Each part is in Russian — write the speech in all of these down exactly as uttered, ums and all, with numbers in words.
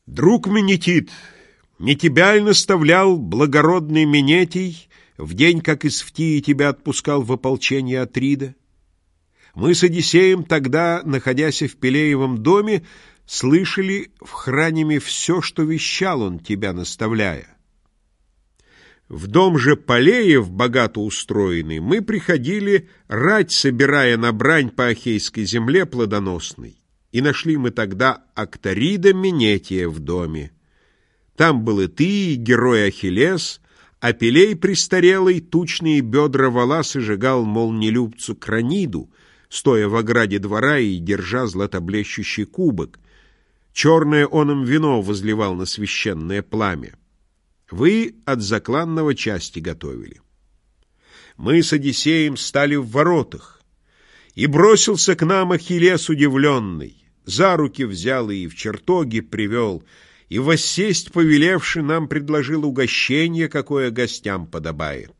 Друг Менетит, не тебя ль наставлял благородный Менетий в день, как из Фтии тебя отпускал в ополчение Атрида? Мы с Одиссеем тогда, находясь в Пелеевом доме, слышали в храниме все, что вещал он, тебя наставляя. В дом же Полеев, богато устроенный, мы приходили, рать собирая на брань по Ахейской земле плодоносной, и нашли мы тогда Акторида Менетия в доме. Там был и ты, и герой Ахиллес, а Пелей престарелый тучные бедра вола сожигал молниелюбцу Краниду, стоя в ограде двора и держа златоблещущий кубок. Черное он им вино возливал на священное пламя. Вы от закланного части готовили. Мы с Одиссеем стали в воротах, и бросился к нам Ахиллес удивленный, за руки взял и в чертоги привел, и воссесть повелевши нам предложил угощение, какое гостям подобает.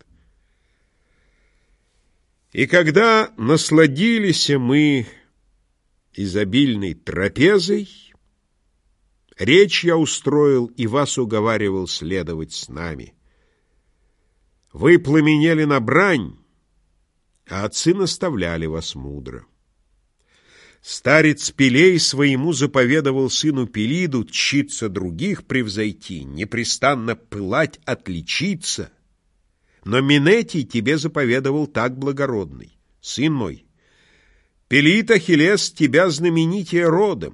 И когда насладились мы изобильной трапезой, речь я устроил и вас уговаривал следовать с нами. Вы пламенели на брань, а отцы наставляли вас мудро. Старец Пелей своему заповедовал сыну Пелиду тщиться других превзойти, непрестанно пылать, отличиться. Но Менетий тебе заповедовал так благородный: сын мой, Пелит Ахиллес тебя знаменитее родом,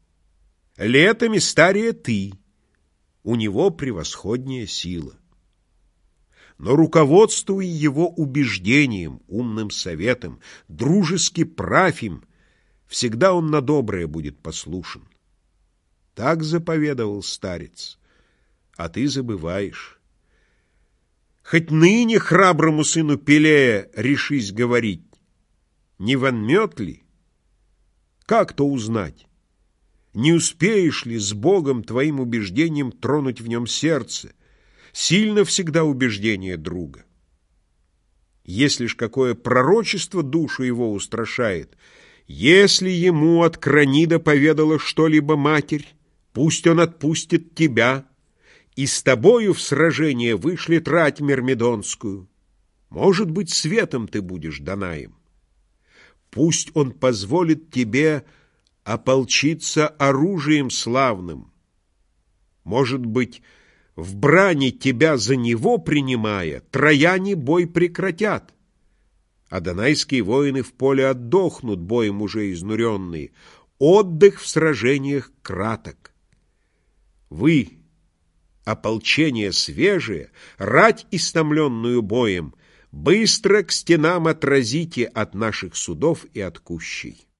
летами старее ты, у него превосходнее сила. Но руководствуй его убеждением, умным советом, дружески правь им, всегда он на доброе будет послушен. Так заповедовал старец, а ты забываешь. Хоть ныне храброму сыну Пелея решись говорить, не вонмет ли? Как то узнать? Не успеешь ли с Богом твоим убеждением тронуть в нем сердце? Сильно всегда убеждение друга. Если ж какое пророчество душу его устрашает, если ему от Кранида поведала что-либо матерь, пусть он отпустит тебя, и с тобою в сражение вышлет рать Мирмидонскую. Может быть, светом ты будешь Данаем. Пусть он позволит тебе ополчиться оружием славным. Может быть, в брани тебя за него принимая, трояне бой прекратят, а донайские воины в поле отдохнут, боем уже изнуренные. Отдых в сражениях краток. Вы, ополчение свежее, рать истомленную боем, быстро к стенам отразите от наших судов и от кущей.